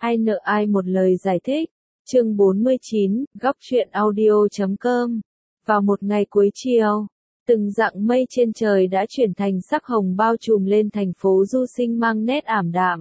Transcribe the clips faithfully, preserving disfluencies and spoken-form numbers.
ai nợ ai một lời giải thích. Chương bốn mươi chín, góc truyện audio chấm com. Vào một ngày cuối chiều, từng dặng mây trên trời đã chuyển thành sắc hồng bao trùm lên thành phố Du Sinh mang nét ảm đạm.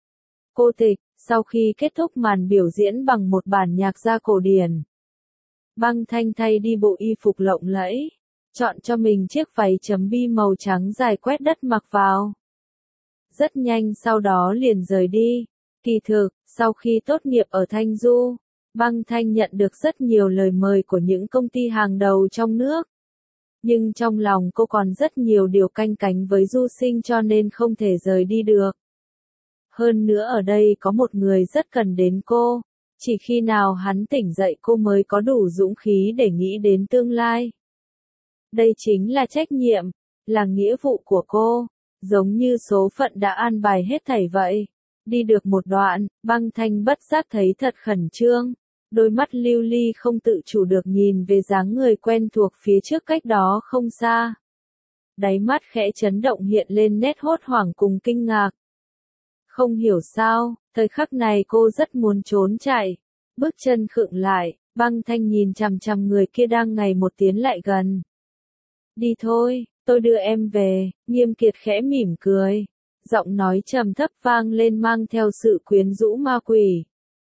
Cô Tịch, sau khi kết thúc màn biểu diễn bằng một bản nhạc gia cổ điển, Băng Thanh thay đi bộ y phục lộng lẫy, chọn cho mình chiếc váy chấm bi màu trắng dài quét đất mặc vào. Rất nhanh sau đó liền rời đi. Kỳ thực, sau khi tốt nghiệp ở Thanh Du, Băng Thanh nhận được rất nhiều lời mời của những công ty hàng đầu trong nước. Nhưng trong lòng cô còn rất nhiều điều canh cánh với Du Sinh cho nên không thể rời đi được. Hơn nữa ở đây có một người rất cần đến cô, chỉ khi nào hắn tỉnh dậy cô mới có đủ dũng khí để nghĩ đến tương lai. Đây chính là trách nhiệm, là nghĩa vụ của cô, giống như số phận đã an bài hết thảy vậy. Đi được một đoạn, Băng Thanh bất giác thấy thật khẩn trương, đôi mắt lưu ly không tự chủ được nhìn về dáng người quen thuộc phía trước cách đó không xa. Đáy mắt khẽ chấn động hiện lên nét hốt hoảng cùng kinh ngạc. Không hiểu sao, thời khắc này cô rất muốn trốn chạy. Bước chân khựng lại, Băng Thanh nhìn chằm chằm người kia đang ngày một tiến lại gần. Đi thôi, tôi đưa em về. Nghiêm Kiệt khẽ mỉm cười. Giọng nói trầm thấp vang lên mang theo sự quyến rũ ma quỷ.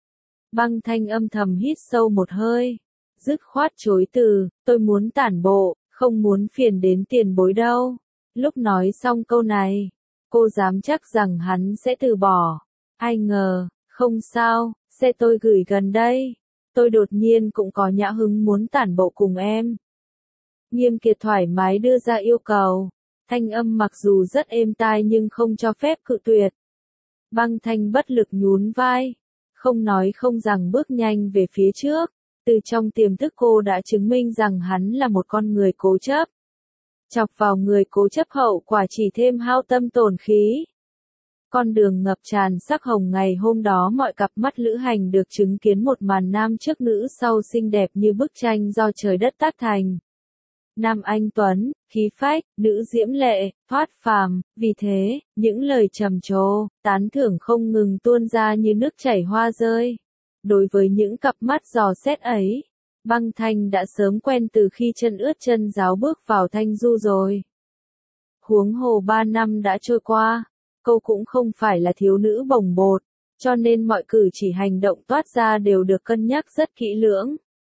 Băng Thanh âm thầm hít sâu một hơi, dứt khoát chối từ, tôi muốn tản bộ, không muốn phiền đến tiền bối đâu. Lúc nói xong câu này, cô dám chắc rằng hắn sẽ từ bỏ. Ai ngờ, không sao, xe tôi gửi gần đây. Tôi đột nhiên cũng có nhã hứng muốn tản bộ cùng em. Nghiêm Kiệt thoải mái đưa ra yêu cầu. Thanh âm mặc dù rất êm tai nhưng không cho phép cự tuyệt. Băng Thanh bất lực nhún vai, không nói không rằng bước nhanh về phía trước. Từ trong tiềm thức cô đã chứng minh rằng hắn là một con người cố chấp. Chọc vào người cố chấp hậu quả chỉ thêm hao tâm tổn khí. Con đường ngập tràn sắc hồng ngày hôm đó mọi cặp mắt lữ hành được chứng kiến một màn nam trước nữ sau xinh đẹp như bức tranh do trời đất tác thành. Nam anh tuấn, khí phách, nữ diễm lệ, thoát phàm, vì thế, những lời trầm trồ, tán thưởng không ngừng tuôn ra như nước chảy hoa rơi. Đối với những cặp mắt dò xét ấy, Băng Thanh đã sớm quen từ khi chân ướt chân ráo bước vào Thanh Du rồi. Huống hồ ba năm đã trôi qua, cô cũng không phải là thiếu nữ bồng bột, cho nên mọi cử chỉ hành động toát ra đều được cân nhắc rất kỹ lưỡng.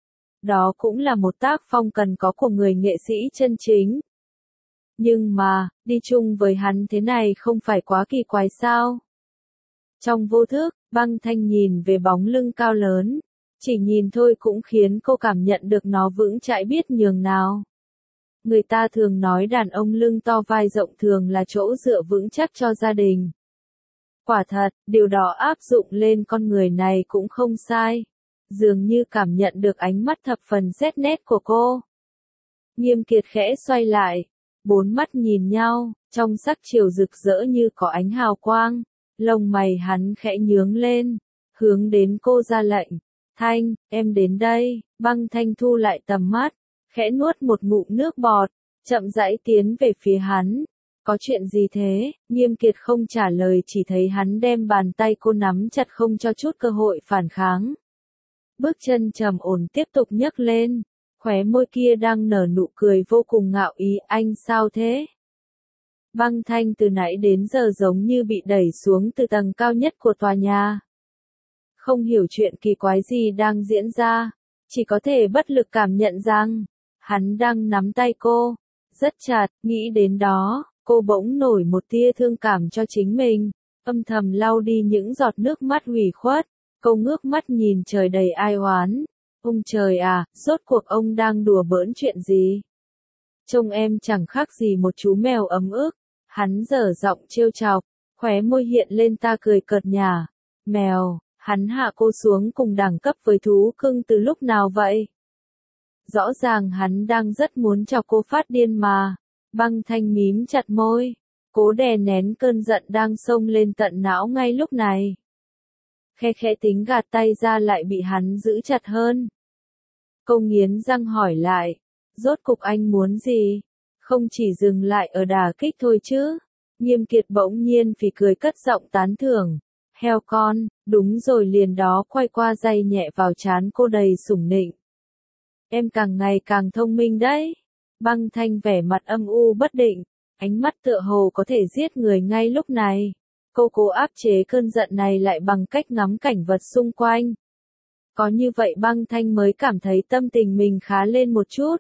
Đó cũng là một tác phong cần có của người nghệ sĩ chân chính. Nhưng mà, đi chung với hắn thế này không phải quá kỳ quái sao? Trong vô thức, Băng Thanh nhìn về bóng lưng cao lớn, chỉ nhìn thôi cũng khiến cô cảm nhận được nó vững chãi biết nhường nào. Người ta thường nói đàn ông lưng to vai rộng thường là chỗ dựa vững chắc cho gia đình. Quả thật, điều đó áp dụng lên con người này cũng không sai. Dường như cảm nhận được ánh mắt thập phần xét nét của cô. Nghiêm Kiệt khẽ xoay lại, bốn mắt nhìn nhau, trong sắc chiều rực rỡ như có ánh hào quang, lông mày hắn khẽ nhướng lên, hướng đến cô ra lệnh, Thanh, em đến đây. Băng Thanh thu lại tầm mắt, khẽ nuốt một ngụm nước bọt, chậm rãi tiến về phía hắn. Có chuyện gì thế? Nghiêm Kiệt không trả lời chỉ thấy hắn đem bàn tay cô nắm chặt không cho chút cơ hội phản kháng. Bước chân trầm ổn tiếp tục nhấc lên, khóe môi kia đang nở nụ cười vô cùng ngạo ý, anh sao thế? Băng Thanh từ nãy đến giờ giống như bị đẩy xuống từ tầng cao nhất của tòa nhà. Không hiểu chuyện kỳ quái gì đang diễn ra, chỉ có thể bất lực cảm nhận rằng, hắn đang nắm tay cô, rất chặt, nghĩ đến đó, cô bỗng nổi một tia thương cảm cho chính mình, âm thầm lau đi những giọt nước mắt ủy khuất. Cô ngước mắt nhìn trời đầy ai oán. Ông trời à, rốt cuộc ông đang đùa bỡn chuyện gì? Trông em chẳng khác gì một chú mèo ấm ức. Hắn dở giọng trêu chọc, khóe môi hiện lên ta cười cợt nhả. Mèo, hắn hạ cô xuống cùng đẳng cấp với thú cưng từ lúc nào vậy? Rõ ràng hắn đang rất muốn chọc cô phát điên mà. Băng Thanh mím chặt môi, cố đè nén cơn giận đang xông lên tận não ngay lúc này. Khe khẽ tính gạt tay ra lại bị hắn giữ chặt hơn. Cô nghiến răng hỏi lại, rốt cục anh muốn gì? Không chỉ dừng lại ở đả kích thôi chứ. Nghiêm Kiệt bỗng nhiên phì cười cất giọng tán thưởng, Heo con, đúng rồi, liền đó quay qua day nhẹ vào trán cô đầy sủng nịnh. Em càng ngày càng thông minh đấy. Băng Thanh vẻ mặt âm u bất định, ánh mắt tựa hồ có thể giết người ngay lúc này. Cô cố áp chế cơn giận này lại bằng cách ngắm cảnh vật xung quanh. Có như vậy Băng Thanh mới cảm thấy tâm tình mình khá lên một chút.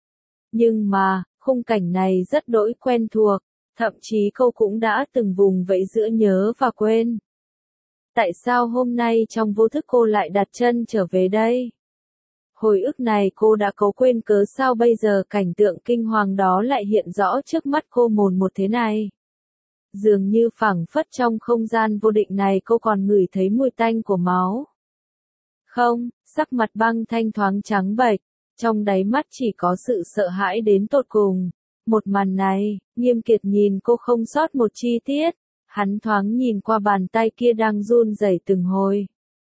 Nhưng mà, khung cảnh này rất đỗi quen thuộc, thậm chí cô cũng đã từng vùng vẫy giữa nhớ và quên. Tại sao hôm nay trong vô thức cô lại đặt chân trở về đây? Hồi ức này cô đã cố quên, cớ sao bây giờ cảnh tượng kinh hoàng đó lại hiện rõ trước mắt cô mồn một thế này? Dường như phảng phất trong không gian vô định này cô còn ngửi thấy mùi tanh của máu. Không, sắc mặt Băng Thanh thoáng trắng bệch, trong đáy mắt chỉ có sự sợ hãi đến tột cùng. Một màn này, Nghiêm Kiệt nhìn cô không sót một chi tiết, hắn thoáng nhìn qua bàn tay kia đang run rẩy từng hồi.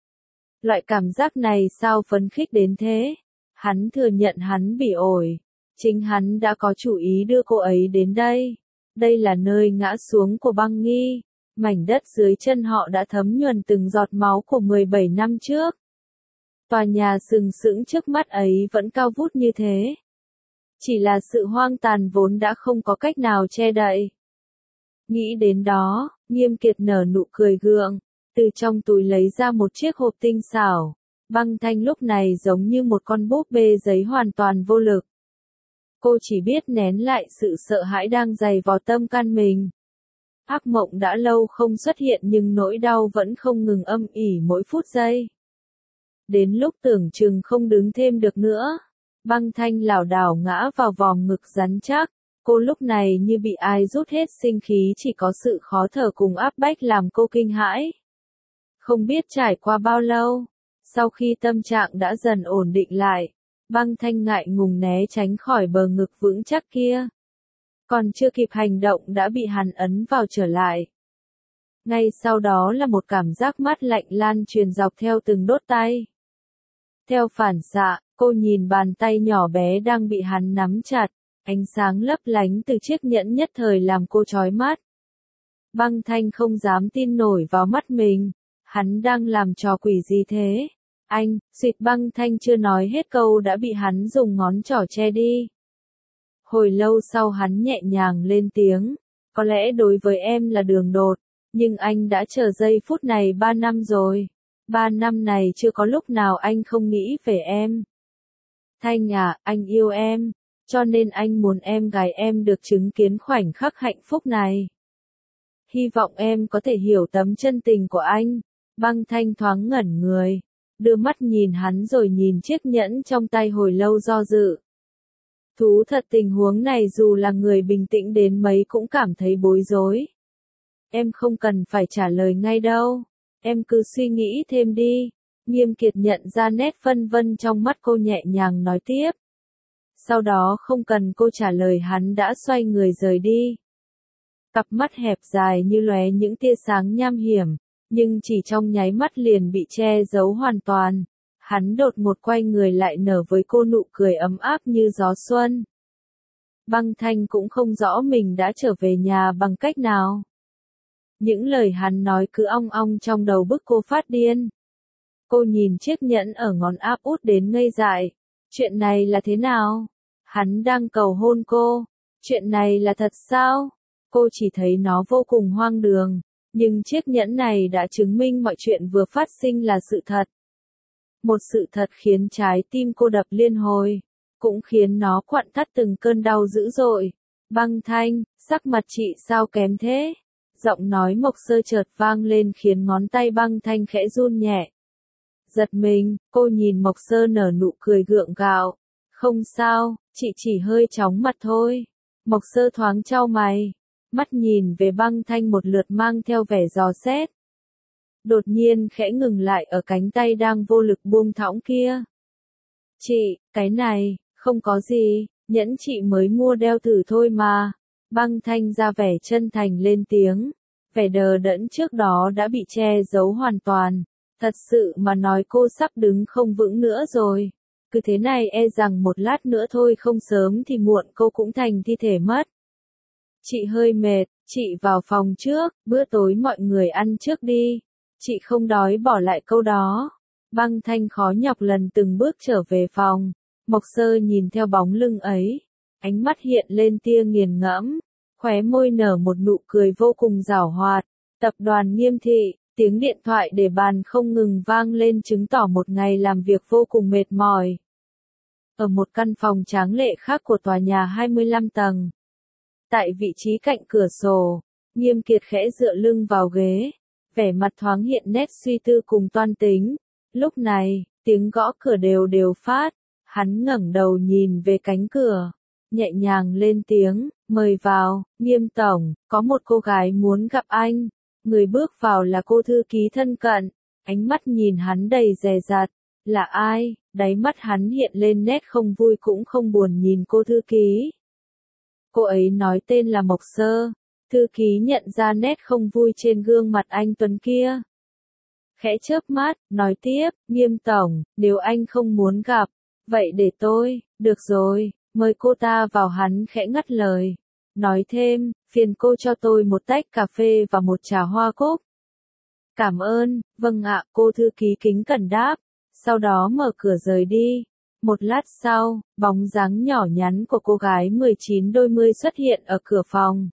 Loại cảm giác này sao phấn khích đến thế? Hắn thừa nhận hắn bị ổi. Chính hắn đã có chủ ý đưa cô ấy đến đây. Đây là nơi ngã xuống của Băng Nghi. Mảnh đất dưới chân họ đã thấm nhuần từng giọt máu của mười bảy năm trước. Tòa nhà sừng sững trước mắt ấy vẫn cao vút như thế. Chỉ là sự hoang tàn vốn đã không có cách nào che đậy. Nghĩ đến đó, Nghiêm Kiệt nở nụ cười gượng, từ trong túi lấy ra một chiếc hộp tinh xảo. Băng Thanh lúc này giống như một con búp bê giấy hoàn toàn vô lực. Cô chỉ biết nén lại sự sợ hãi đang dày vò tâm can mình. Ác mộng đã lâu không xuất hiện nhưng nỗi đau vẫn không ngừng âm ỉ mỗi phút giây. Đến lúc tưởng chừng không đứng thêm được nữa, Băng Thanh lảo đảo ngã vào vòng ngực rắn chắc. Cô lúc này như bị ai rút hết sinh khí, chỉ có sự khó thở cùng áp bách làm cô kinh hãi. Không biết trải qua bao lâu, sau khi tâm trạng đã dần ổn định lại, Băng Thanh ngại ngùng né tránh khỏi bờ ngực vững chắc kia. Còn chưa kịp hành động đã bị hắn ấn vào trở lại. Ngay sau đó là một cảm giác mát lạnh lan truyền dọc theo từng đốt tay. Theo phản xạ, cô nhìn bàn tay nhỏ bé đang bị hắn nắm chặt, ánh sáng lấp lánh từ chiếc nhẫn nhất thời làm cô chói mắt. Băng Thanh không dám tin nổi vào mắt mình, hắn đang làm trò quỷ gì thế? Anh, suýt Băng Thanh chưa nói hết câu đã bị hắn dùng ngón trỏ che đi. Hồi lâu sau hắn nhẹ nhàng lên tiếng, có lẽ đối với em là đường đột, nhưng anh đã chờ giây phút này ba năm rồi. Ba năm này chưa có lúc nào anh không nghĩ về em. Thanh à, anh yêu em, cho nên anh muốn em gái em được chứng kiến khoảnh khắc hạnh phúc này. Hy vọng em có thể hiểu tấm chân tình của anh. Băng Thanh thoáng ngẩn người, đưa mắt nhìn hắn rồi nhìn chiếc nhẫn trong tay hồi lâu do dự. Thú thật tình huống này dù là người bình tĩnh đến mấy cũng cảm thấy bối rối. Em không cần phải trả lời ngay đâu, em cứ suy nghĩ thêm đi. Nghiêm Kiệt nhận ra nét phân vân trong mắt cô, nhẹ nhàng nói tiếp. Sau đó không cần cô trả lời hắn đã xoay người rời đi. Cặp mắt hẹp dài như lóe những tia sáng nham hiểm, nhưng chỉ trong nháy mắt liền bị che giấu hoàn toàn. Hắn đột ngột quay người lại nở với cô nụ cười ấm áp như gió xuân. Băng Thanh cũng không rõ mình đã trở về nhà bằng cách nào. Những lời hắn nói cứ ong ong trong đầu bức cô phát điên. Cô nhìn chiếc nhẫn ở ngón áp út đến ngây dại. Chuyện này là thế nào? Hắn đang cầu hôn cô. Chuyện này là thật sao? Cô chỉ thấy nó vô cùng hoang đường. Nhưng chiếc nhẫn này đã chứng minh mọi chuyện vừa phát sinh là sự thật. Một sự thật khiến trái tim cô đập liên hồi. Cũng khiến nó quặn thắt từng cơn đau dữ dội. Băng Thanh, sắc mặt chị sao kém thế? Giọng nói Mộc Sơ chợt vang lên khiến ngón tay Băng Thanh khẽ run nhẹ. Giật mình, cô nhìn Mộc Sơ nở nụ cười gượng gạo. Không sao, chị chỉ hơi chóng mặt thôi. Mộc Sơ thoáng chau mày, mắt nhìn về Băng Thanh một lượt mang theo vẻ dò xét. Đột nhiên khẽ ngừng lại ở cánh tay đang vô lực buông thõng kia. Chị, cái này, không có gì, nhẫn chị mới mua đeo thử thôi mà. Băng Thanh ra vẻ chân thành lên tiếng, vẻ đờ đẫn trước đó đã bị che giấu hoàn toàn. Thật sự mà nói cô sắp đứng không vững nữa rồi. Cứ thế này e rằng một lát nữa thôi không sớm thì muộn cô cũng thành thi thể mất. Chị hơi mệt, chị vào phòng trước, bữa tối mọi người ăn trước đi. Chị không đói bỏ lại câu đó. Băng Thanh khó nhọc lần từng bước trở về phòng. Mộc Sơ nhìn theo bóng lưng ấy. Ánh mắt hiện lên tia nghiền ngẫm. Khóe môi nở một nụ cười vô cùng giảo hoạt. Tập đoàn Nghiêm Thị, tiếng điện thoại để bàn không ngừng vang lên chứng tỏ một ngày làm việc vô cùng mệt mỏi. Ở một căn phòng tráng lệ khác của tòa nhà hai mươi lăm tầng. Tại vị trí cạnh cửa sổ, Nghiêm Kiệt khẽ dựa lưng vào ghế, vẻ mặt thoáng hiện nét suy tư cùng toan tính. Lúc này, tiếng gõ cửa đều đều phát, hắn ngẩng đầu nhìn về cánh cửa, nhẹ nhàng lên tiếng, mời vào, Nghiêm tổng, có một cô gái muốn gặp anh. Người bước vào là cô thư ký thân cận, ánh mắt nhìn hắn đầy dè dặt, là ai? Đáy mắt hắn hiện lên nét không vui cũng không buồn nhìn cô thư ký. Cô ấy nói tên là Mộc Sơ, thư ký nhận ra nét không vui trên gương mặt anh Tuấn kia. Khẽ chớp mắt, nói tiếp, Nghiêm tổng, nếu anh không muốn gặp, vậy để tôi, được rồi, mời cô ta vào. Hắn khẽ ngắt lời, nói thêm, phiền cô cho tôi một tách cà phê và một trà hoa cúc. Cảm ơn, vâng ạ, cô thư ký kính cẩn đáp, sau đó mở cửa rời đi. Một lát sau, bóng dáng nhỏ nhắn của cô gái mười chín đôi mươi xuất hiện ở cửa phòng.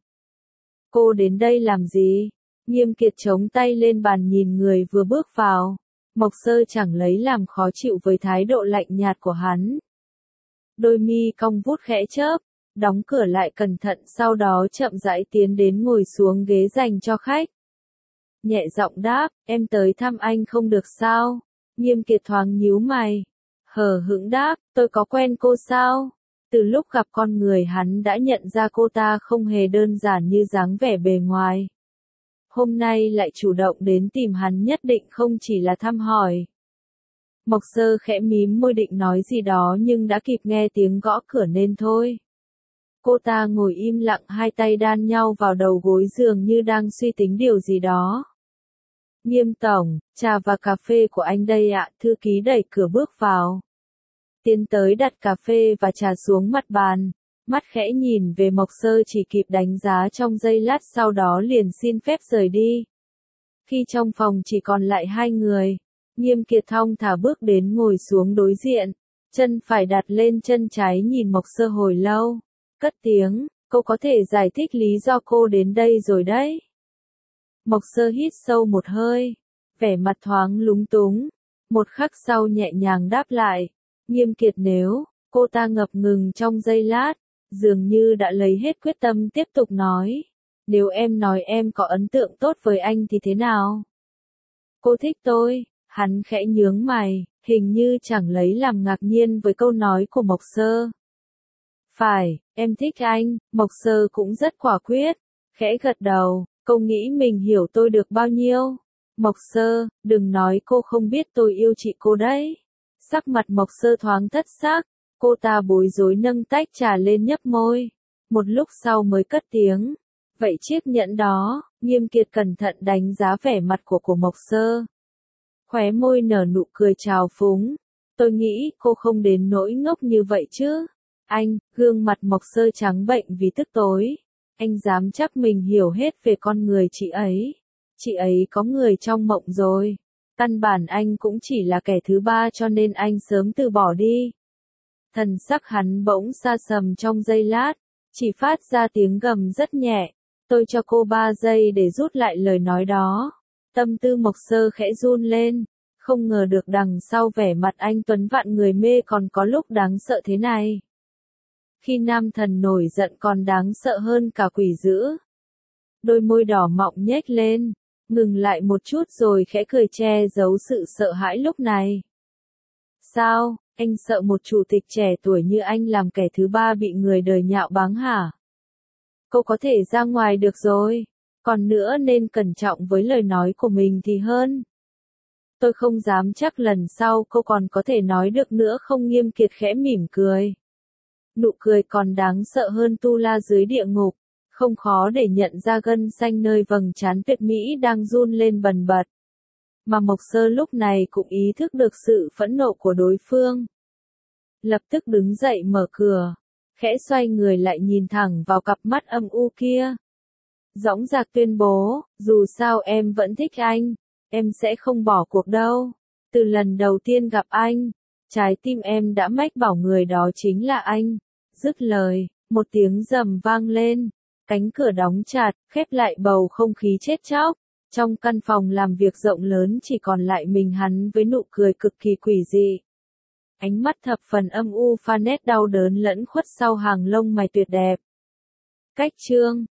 Cô đến đây làm gì? Nghiêm Kiệt chống tay lên bàn nhìn người vừa bước vào. Mộc Sơ chẳng lấy làm khó chịu với thái độ lạnh nhạt của hắn. Đôi mi cong vút khẽ chớp, đóng cửa lại cẩn thận, sau đó chậm rãi tiến đến ngồi xuống ghế dành cho khách. Nhẹ giọng đáp, em tới thăm anh không được sao? Nghiêm Kiệt thoáng nhíu mày. Hờ hững đáp, tôi có quen cô sao? Từ lúc gặp con người hắn đã nhận ra cô ta không hề đơn giản như dáng vẻ bề ngoài. Hôm nay lại chủ động đến tìm hắn nhất định không chỉ là thăm hỏi. Mộc Sơ khẽ mím môi định nói gì đó nhưng đã kịp nghe tiếng gõ cửa nên thôi. Cô ta ngồi im lặng, hai tay đan nhau vào đầu gối dường như đang suy tính điều gì đó. Nghiêm tổng, trà và cà phê của anh đây ạ. Thư ký đẩy cửa bước vào. Tiến tới đặt cà phê và trà xuống mặt bàn. Mắt khẽ nhìn về Mộc Sơ chỉ kịp đánh giá trong giây lát, sau đó liền xin phép rời đi. Khi trong phòng chỉ còn lại hai người, Nghiêm Kiệt thong thả bước đến ngồi xuống đối diện. Chân phải đặt lên chân trái nhìn Mộc Sơ hồi lâu. Cất tiếng, cô có thể giải thích lý do cô đến đây rồi đấy. Mộc Sơ hít sâu một hơi, vẻ mặt thoáng lúng túng. Một khắc sau nhẹ nhàng đáp lại. Nghiêm Kiệt nếu, cô ta ngập ngừng trong giây lát, dường như đã lấy hết quyết tâm tiếp tục nói. Nếu em nói em có ấn tượng tốt với anh thì thế nào? Cô thích tôi, hắn khẽ nhướng mày, hình như chẳng lấy làm ngạc nhiên với câu nói của Mộc Sơ. Phải, em thích anh. Mộc Sơ cũng rất quả quyết, khẽ gật đầu, cô nghĩ mình hiểu tôi được bao nhiêu? Mộc Sơ, đừng nói cô không biết tôi yêu chị cô đấy. Sắc mặt Mộc Sơ thoáng thất sắc, cô ta bối rối nâng tách trà lên nhấp môi. Một lúc sau mới cất tiếng. Vậy chiếc nhẫn đó? Nghiêm Kiệt cẩn thận đánh giá vẻ mặt của của Mộc Sơ. Khóe môi nở nụ cười trào phúng. Tôi nghĩ cô không đến nỗi ngốc như vậy chứ. Anh, gương mặt Mộc Sơ trắng bệnh vì tức tối. Anh dám chắc mình hiểu hết về con người chị ấy. Chị ấy có người trong mộng rồi. Căn bản anh cũng chỉ là kẻ thứ ba cho nên anh sớm từ bỏ đi. Thần sắc hắn bỗng xa sầm trong giây lát, chỉ phát ra tiếng gầm rất nhẹ. Tôi cho cô ba giây để rút lại lời nói đó. Tâm tư Mộc Sơ khẽ run lên, không ngờ được đằng sau vẻ mặt anh tuấn vạn người mê còn có lúc đáng sợ thế này. Khi nam thần nổi giận còn đáng sợ hơn cả quỷ dữ. Đôi môi đỏ mọng nhếch lên, ngừng lại một chút rồi khẽ cười che giấu sự sợ hãi lúc này. Sao, anh sợ một chủ tịch trẻ tuổi như anh làm kẻ thứ ba bị người đời nhạo báng hả? Cô có thể ra ngoài được rồi, còn nữa nên cẩn trọng với lời nói của mình thì hơn. Tôi không dám chắc lần sau cô còn có thể nói được nữa không. Nghiêm Kiệt khẽ mỉm cười. Nụ cười còn đáng sợ hơn tu la dưới địa ngục, không khó để nhận ra gân xanh nơi vầng trán tuyệt mỹ đang run lên bần bật. Mà Mộc Sơ lúc này cũng ý thức được sự phẫn nộ của đối phương. Lập tức đứng dậy mở cửa, khẽ xoay người lại nhìn thẳng vào cặp mắt âm u kia. Dõng dạc tuyên bố, dù sao em vẫn thích anh. Em sẽ không bỏ cuộc đâu. Từ lần đầu tiên gặp anh, trái tim em đã mách bảo người đó chính là anh. Dứt lời, một tiếng rầm vang lên, cánh cửa đóng chặt, khép lại bầu không khí chết chóc. Trong căn phòng làm việc rộng lớn chỉ còn lại mình hắn với nụ cười cực kỳ quỷ dị. Ánh mắt thập phần âm u pha nét đau đớn lẫn khuất sau hàng lông mày tuyệt đẹp. Cách chương